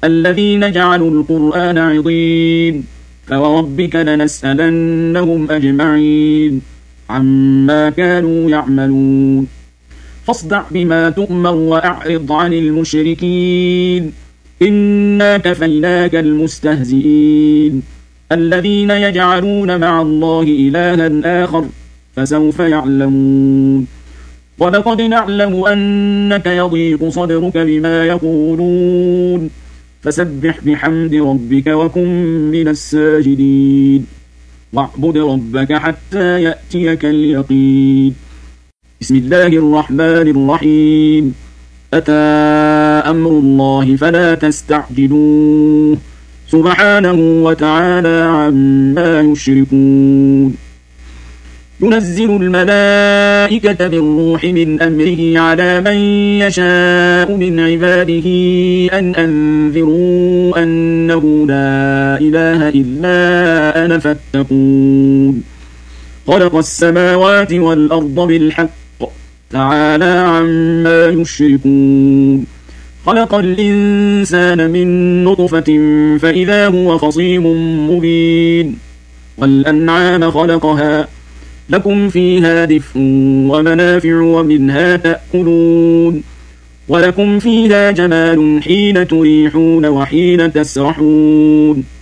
الذين جعلوا القرآن عضين فوربك لنسألنهم أجمعين عما كانوا يعملون فاصدع بما تؤمر وأعرض عن المشركين إنا كفيناك المستهزئين الذين يجعلون مع الله إلها آخر فسوف يعلمون ولقد نعلم أنك يضيق صدرك بما يقولون فسبح بحمد ربك وكن من الساجدين واعبد ربك حتى يأتيك اليقين بسم الله الرحمن الرحيم أتى أمر الله فلا تستعجلوه سبحانه وتعالى عما يشركون ينزل الملائكة بالروح من أمره على من يشاء من عباده أن أنذروا أنه لا إله إلا أنا فاتقون خلق السماوات والأرض بالحق تعالى عما يشركون خلق الإنسان من نطفة فإذا هو خصيم مبين والأنعام خلقها لكم فيها دفء ومنافع ومنها تأكلون ولكم فيها جمال حين تريحون وحين تسرحون